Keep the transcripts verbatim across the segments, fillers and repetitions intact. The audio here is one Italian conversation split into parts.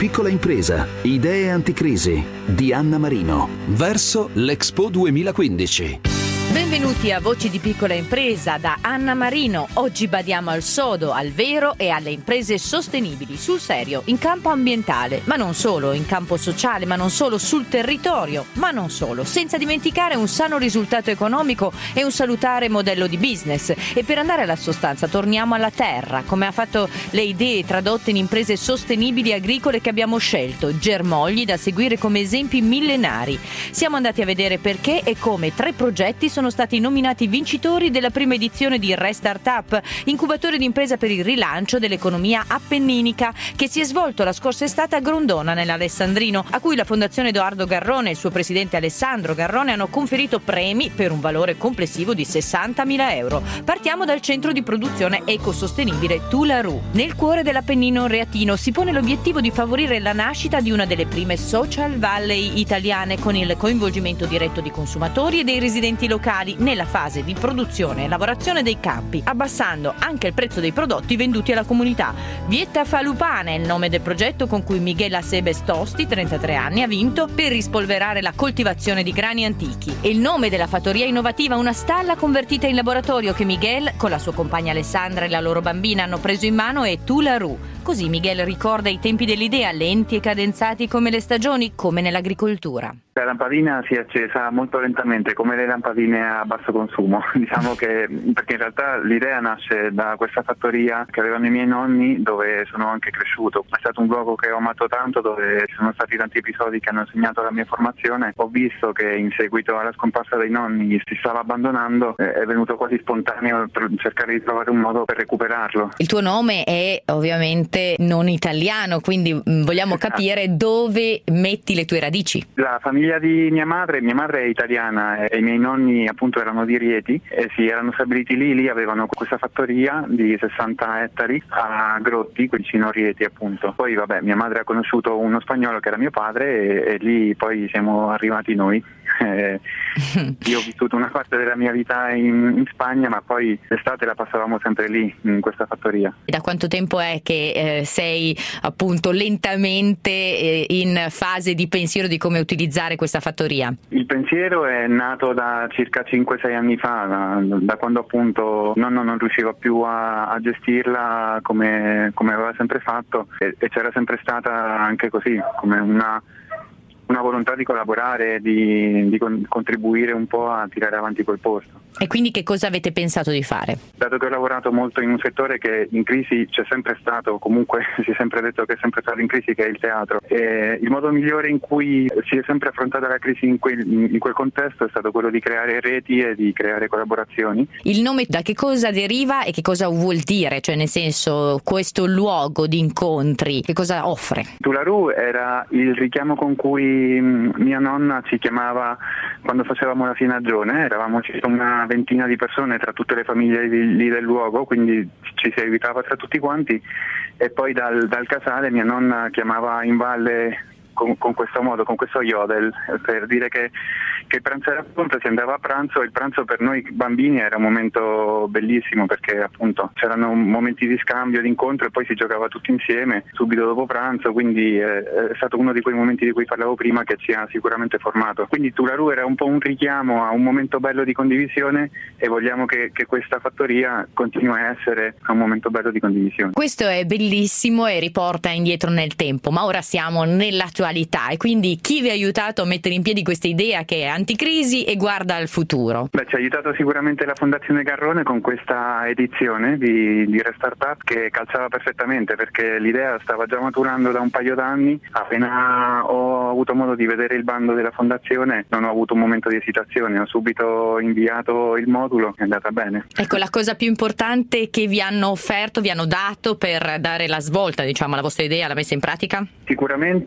piccola impresa, idee anticrisi di Anna Marino. Verso l'Expo duemilaquindici. Benvenuti a Voci di piccola impresa da Anna Marino. Oggi badiamo al sodo, al vero e alle imprese sostenibili, sul serio, in campo ambientale, ma non solo, in campo sociale, ma non solo, sul territorio, ma non solo, senza dimenticare un sano risultato economico e un salutare modello di business. E per andare alla sostanza torniamo alla terra, come ha fatto le idee tradotte in imprese sostenibili agricole che abbiamo scelto, germogli da seguire come esempi millenari. Siamo andati a vedere perché e come tre progetti sono stati nominati vincitori della prima edizione di Restartup, incubatore di impresa per il rilancio dell'economia appenninica, che si è svolto la scorsa estate a Grondona, nell'Alessandrino, a cui la Fondazione Edoardo Garrone e il suo presidente Alessandro Garrone hanno conferito premi per un valore complessivo di sessantamila euro. Partiamo dal centro di produzione ecosostenibile Tularu. Nel cuore dell'Appennino Reatino si pone l'obiettivo di favorire la nascita di una delle prime social valley italiane, con il coinvolgimento diretto di consumatori e dei residenti locali nella fase di produzione e lavorazione dei campi, abbassando anche il prezzo dei prodotti venduti alla comunità. Vietta Falupana è il nome del progetto con cui Miguel Acebes Tosti, trentatré anni, ha vinto per rispolverare la coltivazione di grani antichi. E il nome della fattoria innovativa, una stalla convertita in laboratorio che Miguel, con la sua compagna Alessandra e la loro bambina, hanno preso in mano, è Tularu. Così Miguel ricorda i tempi dell'idea, lenti e cadenzati come le stagioni, come nell'agricoltura. La lampadina si è accesa molto lentamente, come le lampadine a basso consumo. Diciamo che, perché in realtà l'idea nasce da questa fattoria che avevano i miei nonni, dove sono anche cresciuto. È stato un luogo che ho amato tanto, dove ci sono stati tanti episodi che hanno segnato la mia formazione. Ho visto che in seguito alla scomparsa dei nonni si stava abbandonando, è venuto quasi spontaneo cercare di trovare un modo per recuperarlo. Il tuo nome è ovviamente non italiano, quindi vogliamo capire dove metti le tue radici. La famiglia di mia madre, mia madre è italiana e i miei nonni appunto erano di Rieti e si erano stabiliti lì, lì avevano questa fattoria di sessanta ettari a Grotti, vicino a Rieti appunto. Poi vabbè, mia madre ha conosciuto uno spagnolo che era mio padre e, e lì poi siamo arrivati noi. Eh, io ho vissuto una parte della mia vita in, in Spagna, ma poi l'estate la passavamo sempre lì, in questa fattoria. Da quanto tempo è che eh, sei appunto lentamente eh, in fase di pensiero di come utilizzare questa fattoria? Il pensiero è nato da circa cinque sei anni fa, da, da quando appunto nonno non riusciva più a, a gestirla come, come aveva sempre fatto e, e c'era sempre stata anche così, come una una volontà di collaborare, di, di con, contribuire un po' a tirare avanti quel posto. E quindi che cosa avete pensato di fare? Dato che ho lavorato molto in un settore che in crisi c'è sempre stato, comunque si è sempre detto che è sempre stato in crisi, che è il teatro, e il modo migliore in cui si è sempre affrontata la crisi in quel, in quel contesto è stato quello di creare reti e di creare collaborazioni. Il nome da che cosa deriva e che cosa vuol dire? Cioè, nel senso, questo luogo di incontri, che cosa offre? Tularu era il richiamo con cui mia nonna ci chiamava quando facevamo la finaggione. Eravamo circa una ventina di persone tra tutte le famiglie lì del luogo, quindi ci si aiutava tra tutti quanti, e poi dal, dal casale mia nonna chiamava in valle con, con questo modo, con questo yodel, per dire che, che il pranzo era pronto, si andava a pranzo. Il pranzo per noi bambini era un momento bellissimo perché appunto c'erano momenti di scambio, di incontro, e poi si giocava tutti insieme subito dopo pranzo, quindi è, è stato uno di quei momenti di cui parlavo prima che ci ha sicuramente formato. Quindi Tularu era un po' un richiamo a un momento bello di condivisione e vogliamo che, che questa fattoria continui a essere un momento bello di condivisione. Questo è bellissimo e riporta indietro nel tempo, ma ora siamo nell'attualità. E quindi chi vi ha aiutato a mettere in piedi questa idea che è anticrisi e guarda al futuro? Beh, ci ha aiutato sicuramente la Fondazione Garrone con questa edizione di, di Restartup, che calzava perfettamente perché l'idea stava già maturando da un paio d'anni. Appena ho avuto modo di vedere il bando della Fondazione non ho avuto un momento di esitazione, ho subito inviato il modulo, è andata bene. Ecco, la cosa più importante che vi hanno offerto, vi hanno dato per dare la svolta, diciamo, alla vostra idea, alla messa in pratica? Sicuramente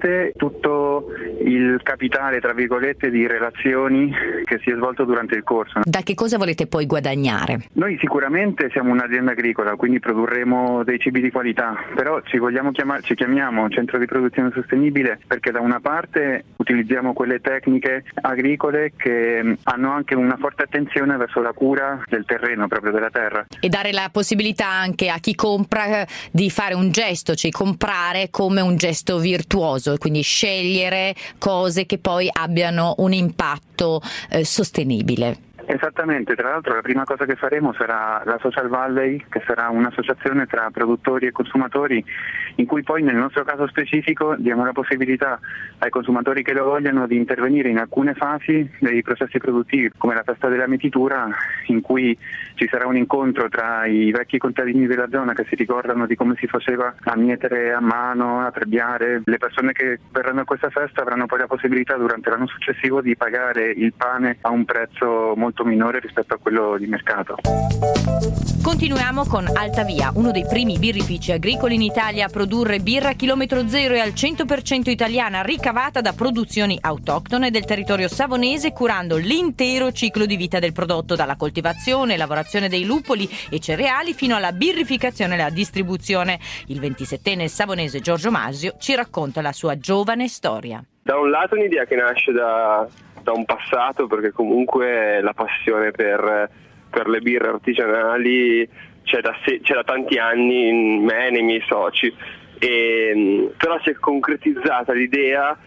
tutto il capitale, tra virgolette, di relazioni che si è svolto durante il corso. Da che cosa volete poi guadagnare? Noi sicuramente siamo un'azienda agricola, quindi produrremo dei cibi di qualità, però ci vogliamo chiamare, ci chiamiamo Centro di Produzione Sostenibile perché da una parte utilizziamo quelle tecniche agricole che hanno anche una forte attenzione verso la cura del terreno, proprio della terra. E dare la possibilità anche a chi compra di fare un gesto, cioè comprare come un gesto virtuoso, e quindi scegliere cose che poi abbiano un impatto eh, sostenibile. Esattamente, tra l'altro la prima cosa che faremo sarà la Social Valley, che sarà un'associazione tra produttori e consumatori, in cui poi nel nostro caso specifico diamo la possibilità ai consumatori che lo vogliano di intervenire in alcune fasi dei processi produttivi, come la festa della mietitura, in cui ci sarà un incontro tra i vecchi contadini della zona che si ricordano di come si faceva a mietere a mano, a trebbiare. Le persone che verranno a questa festa avranno poi la possibilità durante l'anno successivo di pagare il pane a un prezzo molto minore rispetto a quello di mercato. Continuiamo con Altavia, uno dei primi birrifici agricoli in Italia a produrre birra a chilometro zero e al cento per cento italiana, ricavata da produzioni autoctone del territorio savonese, curando l'intero ciclo di vita del prodotto, dalla coltivazione, lavorazione dei lupoli e cereali fino alla birrificazione e la distribuzione. Il ventisettenne savonese Giorgio Masio ci racconta la sua giovane storia. Da un lato un'idea che nasce da da un passato, perché comunque la passione per, per le birre artigianali c'è da, se, c'è da tanti anni in me e nei miei soci, e, però si è concretizzata l'idea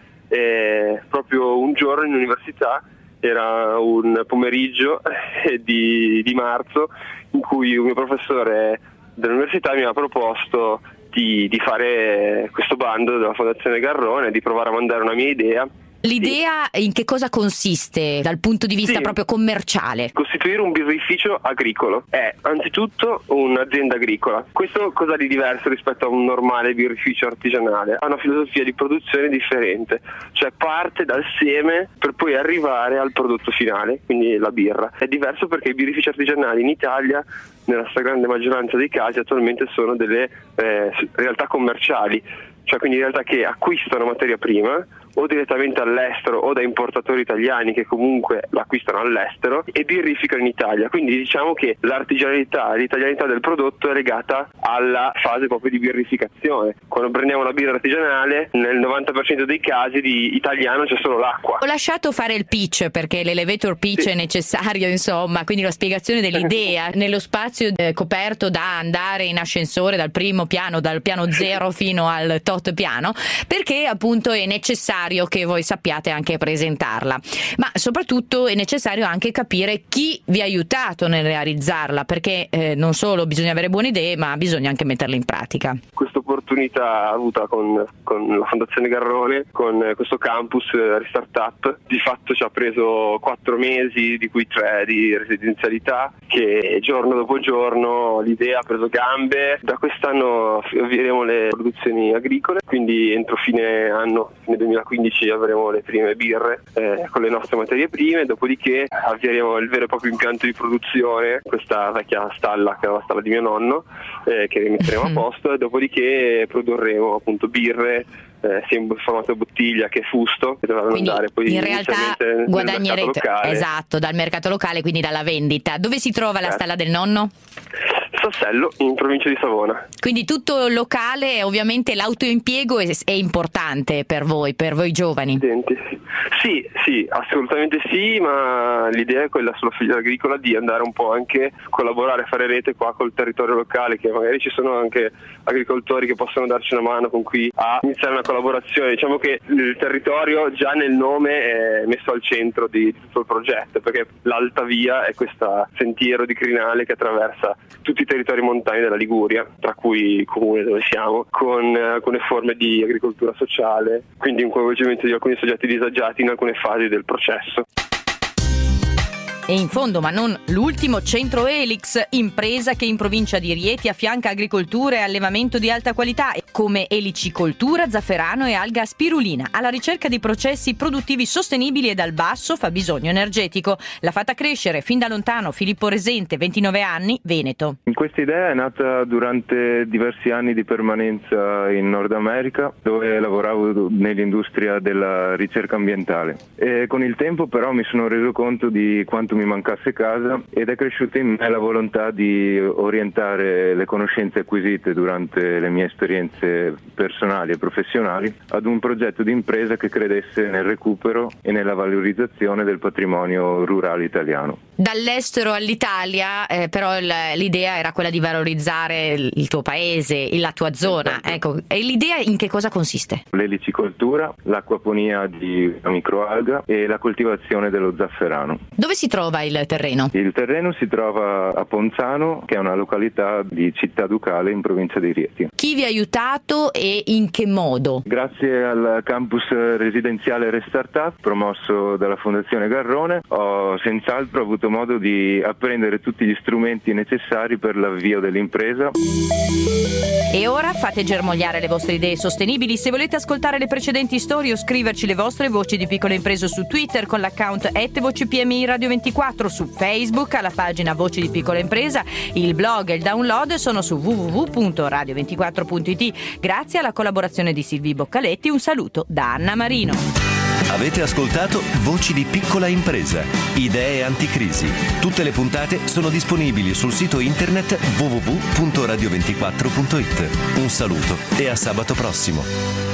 eh, proprio un giorno in università, era un pomeriggio eh, di, di marzo, in cui un mio professore dell'università mi aveva proposto di, di fare questo bando della Fondazione Garrone, di provare a mandare una mia idea. L'idea in che cosa consiste dal punto di vista sì. proprio commerciale? Costituire un birrificio agricolo è anzitutto un'azienda agricola. Questo cosa di diverso rispetto a un normale birrificio artigianale? Ha una filosofia di produzione differente, cioè parte dal seme per poi arrivare al prodotto finale, quindi la birra. È diverso perché i birrifici artigianali in Italia, nella stragrande maggioranza dei casi, attualmente sono delle eh, realtà commerciali, cioè quindi realtà che acquistano materia prima o direttamente all'estero o da importatori italiani che comunque l'acquistano all'estero e birrificano in Italia. Quindi diciamo che l'artigianalità, l'italianità del prodotto è legata alla fase proprio di birrificazione. Quando prendiamo una birra artigianale, nel novanta per cento dei casi di italiano c'è solo l'acqua. Ho lasciato fare il pitch perché l'elevator pitch sì. è necessario, insomma, quindi la spiegazione dell'idea nello spazio eh, coperto da andare in ascensore dal primo piano, dal piano zero fino al tot piano, perché appunto è necessario che voi sappiate anche presentarla, ma soprattutto è necessario anche capire chi vi ha aiutato nel realizzarla, perché eh, non solo bisogna avere buone idee, ma bisogna anche metterle in pratica. Questa opportunità avuta con, con la Fondazione Garrone, con questo campus Ristartup, di fatto ci ha preso quattro mesi, di cui tre di residenzialità, che giorno dopo giorno l'idea ha preso gambe. Da quest'anno avvieremo le produzioni agricole, quindi entro fine anno, fine duemilaquindici, avremo le prime birre eh, con le nostre materie prime, dopodiché avvieremo il vero e proprio impianto di produzione, questa vecchia stalla che era la stalla di mio nonno, eh, che rimetteremo a posto, e dopodiché produrremo appunto birre eh, sia in formato bottiglia che fusto, che dovranno quindi andare poi in realtà guadagnerete esatto dal mercato locale, quindi dalla vendita. Dove si trova certo. la stalla del nonno? Sassello, in provincia di Savona. Quindi tutto locale, ovviamente l'autoimpiego è, è importante per voi, per voi giovani. Sì, sì, assolutamente sì, ma l'idea è quella sulla filiera agricola di andare un po' anche a collaborare, fare rete qua col territorio locale, che magari ci sono anche agricoltori che possono darci una mano con cui a iniziare una collaborazione. Diciamo che il territorio già nel nome è messo al centro di tutto il progetto, perché l'Altavia è questo sentiero di crinale che attraversa tutti i territori montani della Liguria, tra cui il comune dove siamo, con alcune forme di agricoltura sociale, quindi un coinvolgimento di alcuni soggetti disagiati in alcune fasi del processo. E in fondo, ma non l'ultimo, Centro Elix, impresa che in provincia di Rieti affianca agricoltura e allevamento di alta qualità come elicicoltura, zafferano e alga spirulina, alla ricerca di processi produttivi sostenibili e dal basso fabbisogno energetico. L'ha fatta crescere fin da lontano Filippo Resente, ventinove anni, veneto. Questa idea è nata durante diversi anni di permanenza in Nord America, dove lavoravo nell'industria della ricerca ambientale. E con il tempo però mi sono reso conto di quanto mi mancasse casa ed è cresciuta in me la volontà di orientare le conoscenze acquisite durante le mie esperienze personali e professionali ad un progetto di impresa che credesse nel recupero e nella valorizzazione del patrimonio rurale italiano. Dall'estero all'Italia, eh, però l'idea era quella di valorizzare il tuo paese, la tua zona. Esatto. Ecco, e l'idea in che cosa consiste? L'elicicoltura, l'acquaponia di microalga e la coltivazione dello zafferano. Dove si trova il terreno? Il terreno si trova a Ponzano, che è una località di Città Ducale in provincia di Rieti. Chi vi ha aiutato e in che modo? Grazie al campus residenziale Restartup promosso dalla Fondazione Garrone ho senz'altro avuto modo di apprendere tutti gli strumenti necessari per l'avvio dell'impresa. E ora fate germogliare le vostre idee sostenibili. Se volete ascoltare le precedenti storie o scriverci le vostre voci di piccole imprese su Twitter con l'account at voci P M I Radio ventiquattro, su Facebook alla pagina Voci di Piccola Impresa, il blog e il download sono su w w w punto radio ventiquattro punto i t. Grazie alla collaborazione di Silvi Boccaletti, un saluto da Anna Marino. Avete ascoltato Voci di Piccola Impresa, idee anticrisi. Tutte le puntate sono disponibili sul sito internet w w w punto radio ventiquattro punto i t. Un saluto e a sabato prossimo.